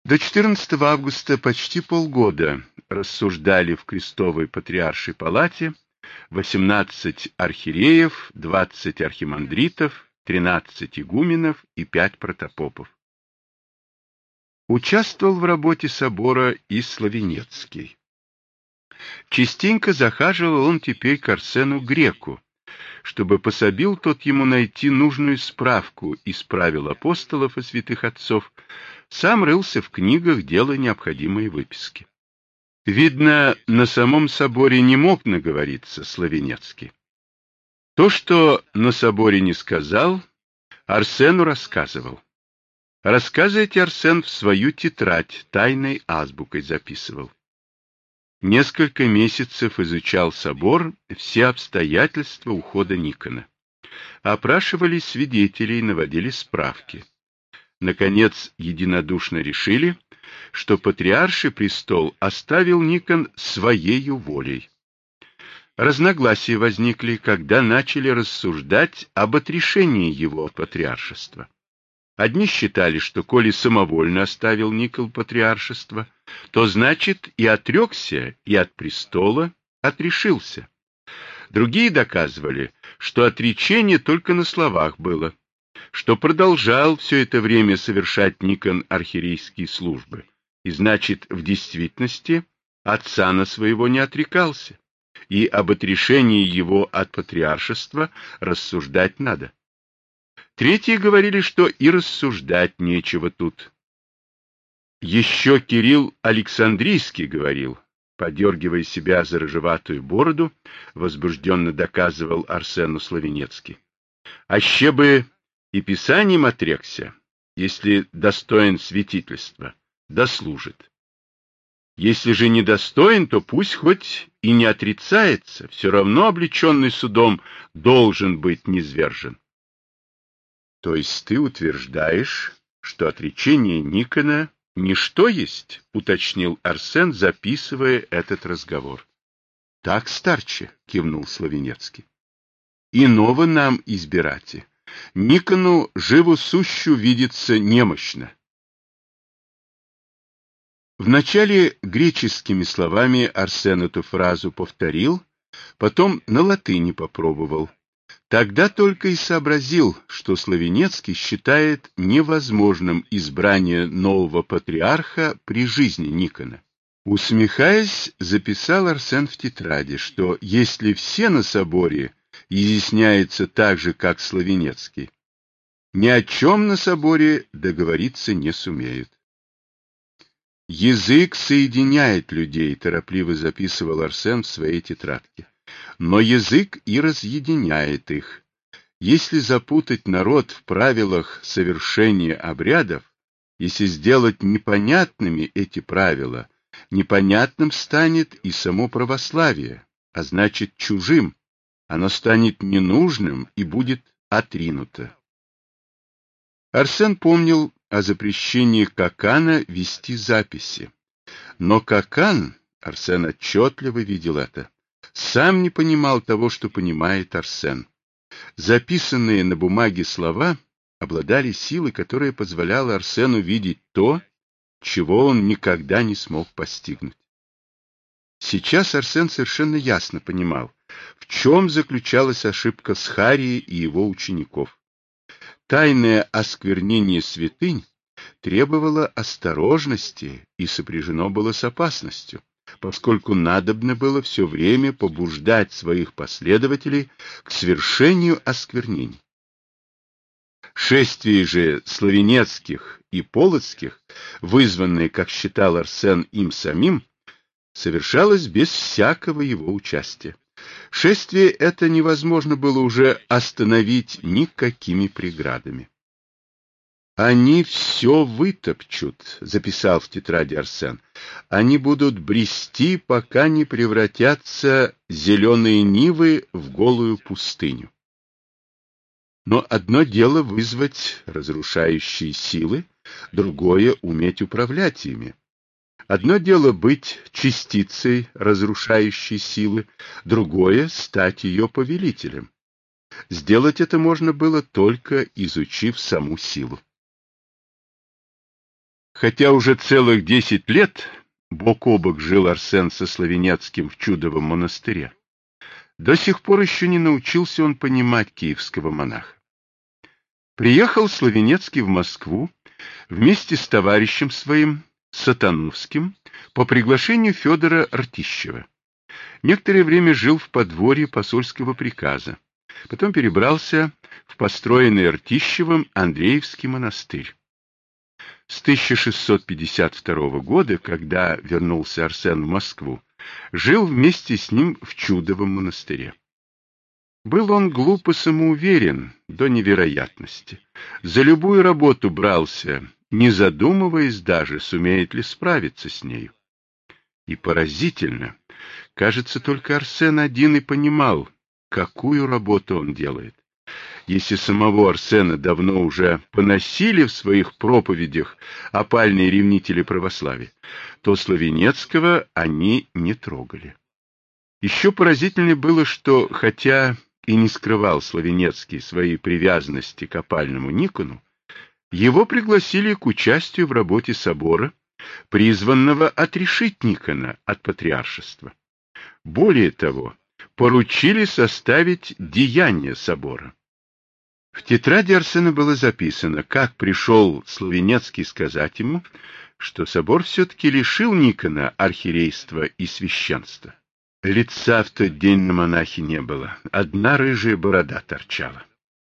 До 14 августа почти полгода рассуждали в Крестовой Патриаршей палате 18 архиереев, 20 архимандритов, 13 игуменов и 5 протопопов. Участвовал в работе собора и Славенецкий. Частенько захаживал он теперь к Арсену Греку, чтобы пособил тот ему найти нужную справку из правил апостолов и святых отцов, сам рылся в книгах, делая необходимые выписки. Видно, на самом соборе не мог наговориться Славенецкий. То, что на соборе не сказал, Арсену рассказывал. Рассказы эти Арсен в свою тетрадь тайной азбукой записывал. Несколько месяцев изучал собор, все обстоятельства ухода Никона. Опрашивали свидетелей, наводили справки. Наконец, единодушно решили, что патриарший престол оставил Никон своею волей. Разногласия возникли, когда начали рассуждать об отрешении его от патриаршества. Одни считали, что коли самовольно оставил Никон патриаршество, то значит и отрекся, и от престола отрешился. Другие доказывали, что отречение только на словах было, что продолжал все это время совершать Никон архиерейские службы, и значит, в действительности от сана своего не отрекался, и об отрешении его от патриаршества рассуждать надо. Третьи говорили, что и рассуждать нечего тут. Еще Кирилл Александрийский говорил, подергивая себя за рыжеватую бороду, возбужденно доказывал Арсену Славенецкий. Аще бы и писанием отрекся, если достоин святительства, дослужит. Если же недостоин, то пусть хоть и не отрицается, все равно облеченный судом должен быть низвержен. То есть ты утверждаешь, что отречение Никона ничто есть, уточнил Арсен, записывая этот разговор. Так, старче, кивнул Славенецкий. Иного нам избирати. Никону живу сущу видится немощно. Вначале греческими словами Арсен эту фразу повторил, потом на латыни попробовал. Тогда только и сообразил, что Славенецкий считает невозможным избрание нового патриарха при жизни Никона. Усмехаясь, записал Арсен в тетради, что если все на соборе изъясняется так же, как Славенецкий, ни о чем на соборе договориться не сумеют. Язык соединяет людей, торопливо записывал Арсен в своей тетрадке. Но язык и разъединяет их. Если запутать народ в правилах совершения обрядов, если сделать непонятными эти правила, непонятным станет и само православие, а значит чужим, оно станет ненужным и будет отринуто. Арсен помнил о запрещении Кокана вести записи, но Кокан, Арсен отчетливо видел это, сам не понимал того, что понимает Арсен. Записанные на бумаге слова обладали силой, которая позволяла Арсену видеть то, чего он никогда не смог постигнуть. Сейчас Арсен совершенно ясно понимал, в чем заключалась ошибка Схарии и его учеников. Тайное осквернение святынь требовало осторожности и сопряжено было с опасностью, поскольку надобно было все время побуждать своих последователей к свершению осквернений. Шествие же славенецких и полоцких, вызванное, как считал Арсен, им самим, совершалось без всякого его участия. Шествие это невозможно было уже остановить никакими преградами. «Они все вытопчут», — записал в тетради Арсен. «Они будут брести, пока не превратятся зеленые нивы в голую пустыню». Но одно дело вызвать разрушающие силы, другое — уметь управлять ими. Одно дело быть частицей разрушающей силы, другое — стать ее повелителем. Сделать это можно было только изучив саму силу. Хотя уже целых 10 лет бок о бок жил Арсен со Славенецким в Чудовом монастыре, до сих пор еще не научился он понимать киевского монаха. Приехал Славенецкий в Москву вместе с товарищем своим, Сатановским, по приглашению Федора Ртищева. Некоторое время жил в подворье посольского приказа, потом перебрался в построенный Ртищевым Андреевский монастырь. С 1652 года, когда вернулся Арсен в Москву, жил вместе с ним в Чудовом монастыре. Был он глупо самоуверен до невероятности. За любую работу брался, не задумываясь даже, сумеет ли справиться с нею. И поразительно, кажется, только Арсен один и понимал, какую работу он делает. Если самого Арсена давно уже поносили в своих проповедях опальные ревнители православия, то Славенецкого они не трогали. Еще поразительнее было, что, хотя и не скрывал Славенецкий своей привязанности к опальному Никону, его пригласили к участию в работе собора, призванного отрешить Никона от патриаршества. Более того, поручили составить деяния собора. В тетради Арсена было записано, как пришел Славенецкий сказать ему, что собор все-таки лишил Никона архиерейства и священства. Лица в тот день на монахе не было, одна рыжая борода торчала.